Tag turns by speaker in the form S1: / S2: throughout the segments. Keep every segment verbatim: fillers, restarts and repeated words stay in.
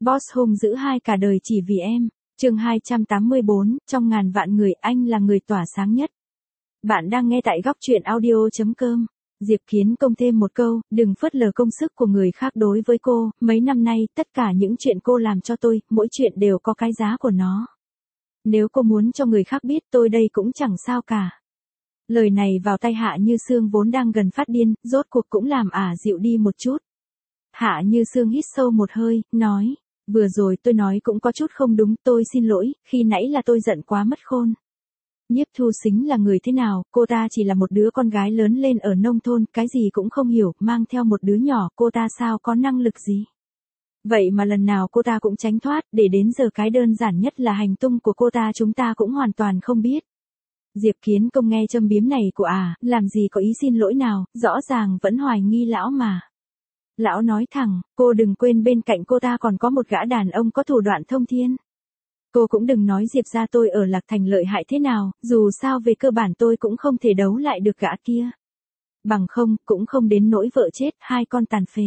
S1: Boss hung dữ hai cả đời chỉ vì em. Chương hai trăm tám mươi bốn, trong ngàn vạn người anh là người tỏa sáng nhất. Bạn đang nghe tại góc truyện audio chấm com. Diệp Kiến Công thêm một câu, đừng phớt lờ công sức của người khác đối với cô, mấy năm nay, tất cả những chuyện cô làm cho tôi, mỗi chuyện đều có cái giá của nó. Nếu cô muốn cho người khác biết tôi đây cũng chẳng sao cả. Lời này vào tay Hạ Như Sương vốn đang gần phát điên, rốt cuộc cũng làm ả dịu đi một chút. Hạ Như Sương hít sâu một hơi, nói, vừa rồi tôi nói cũng có chút không đúng, tôi xin lỗi, khi nãy là tôi giận quá mất khôn. Nhiếp Thu Sính là người thế nào, cô ta chỉ là một đứa con gái lớn lên ở nông thôn, cái gì cũng không hiểu, mang theo một đứa nhỏ, cô ta sao có năng lực gì. Vậy mà lần nào cô ta cũng tránh thoát, để đến giờ cái đơn giản nhất là hành tung của cô ta chúng ta cũng hoàn toàn không biết. Diệp Kiến Công nghe châm biếm này của à, làm gì có ý xin lỗi nào, rõ ràng vẫn hoài nghi lão mà. Lão nói thẳng, cô đừng quên bên cạnh cô ta còn có một gã đàn ông có thủ đoạn thông thiên. Cô cũng đừng nói Diệp gia tôi ở Lạc Thành lợi hại thế nào, dù sao về cơ bản tôi cũng không thể đấu lại được gã kia. Bằng không, cũng không đến nỗi vợ chết, hai con tàn phế.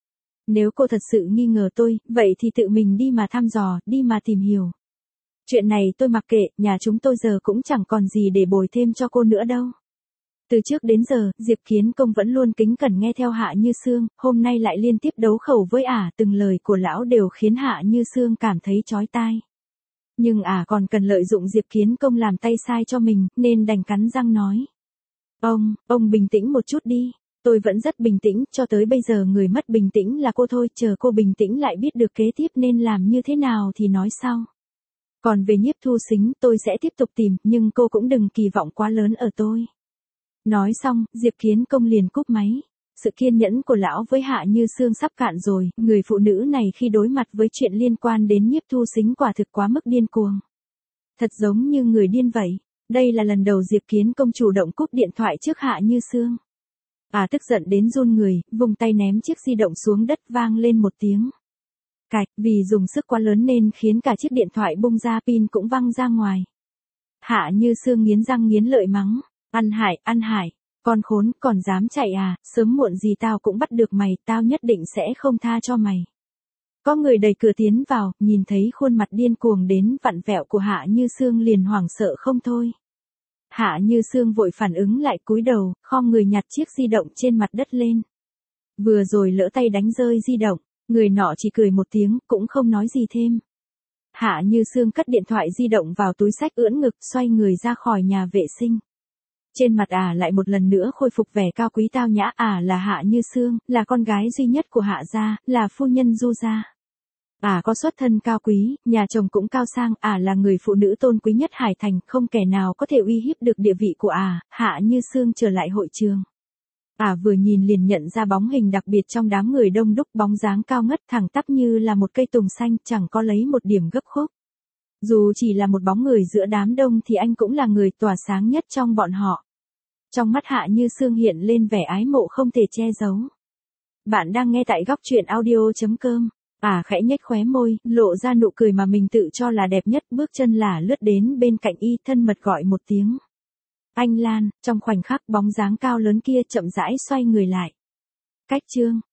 S1: Nếu cô thật sự nghi ngờ tôi, vậy thì tự mình đi mà thăm dò, đi mà tìm hiểu. Chuyện này tôi mặc kệ, nhà chúng tôi giờ cũng chẳng còn gì để bồi thêm cho cô nữa đâu. Từ trước đến giờ, Diệp Kiến Công vẫn luôn kính cẩn nghe theo Hạ Như Sương, hôm nay lại liên tiếp đấu khẩu với ả, từng lời của lão đều khiến Hạ Như Sương cảm thấy chói tai. Nhưng ả còn cần lợi dụng Diệp Kiến Công làm tay sai cho mình, nên đành cắn răng nói. Ông, ông bình tĩnh một chút đi, tôi vẫn rất bình tĩnh, cho tới bây giờ người mất bình tĩnh là cô thôi, chờ cô bình tĩnh lại biết được kế tiếp nên làm như thế nào thì nói sau. Còn về Nhiếp Thu Sính tôi sẽ tiếp tục tìm, nhưng cô cũng đừng kỳ vọng quá lớn ở tôi. Nói xong, Diệp Kiến Công liền cúp máy. Sự kiên nhẫn của lão với Hạ Như Sương sắp cạn rồi, người phụ nữ này khi đối mặt với chuyện liên quan đến Nhiếp Thu Sính quả thực quá mức điên cuồng. Thật giống như người điên vậy. Đây là lần đầu Diệp Kiến Công chủ động cúp điện thoại trước Hạ Như Sương. À tức giận đến run người, vùng tay ném chiếc di động xuống đất vang lên một tiếng. Cạch, vì dùng sức quá lớn nên khiến cả chiếc điện thoại bung ra, pin cũng văng ra ngoài. Hạ Như Sương nghiến răng nghiến lợi mắng. Ăn Hải, ăn Hải, con khốn, còn dám chạy à, sớm muộn gì tao cũng bắt được mày, tao nhất định sẽ không tha cho mày. Có người đẩy cửa tiến vào, nhìn thấy khuôn mặt điên cuồng đến vặn vẹo của Hạ Như Sương liền hoảng sợ không thôi. Hạ Như Sương vội phản ứng lại, cúi đầu, khom người nhặt chiếc di động trên mặt đất lên. Vừa rồi lỡ tay đánh rơi di động, người nọ chỉ cười một tiếng, cũng không nói gì thêm. Hạ Như Sương cất điện thoại di động vào túi xách ưỡn ngực, xoay người ra khỏi nhà vệ sinh. Trên mặt ả lại một lần nữa khôi phục vẻ cao quý tao nhã, ả là Hạ Như Sương, là con gái duy nhất của Hạ gia, là phu nhân Du gia. Ả có xuất thân cao quý, nhà chồng cũng cao sang, ả là người phụ nữ tôn quý nhất Hải Thành, không kẻ nào có thể uy hiếp được địa vị của ả. Hạ Như Sương trở lại hội trường. Ả vừa nhìn liền nhận ra bóng hình đặc biệt trong đám người đông đúc, bóng dáng cao ngất thẳng tắp như là một cây tùng xanh, chẳng có lấy một điểm gấp khúc. Dù chỉ là một bóng người giữa đám đông thì anh cũng là người tỏa sáng nhất trong bọn họ. Trong mắt Hạ Như Sương hiện lên vẻ ái mộ không thể che giấu. Bạn đang nghe tại góc truyện audio chấm com. Ả khẽ nhếch khóe môi, lộ ra nụ cười mà mình tự cho là đẹp nhất, bước chân lả lướt đến bên cạnh y, thân mật gọi một tiếng. Anh Lan, trong khoảnh khắc bóng dáng cao lớn kia chậm rãi xoay người lại. Cách chương.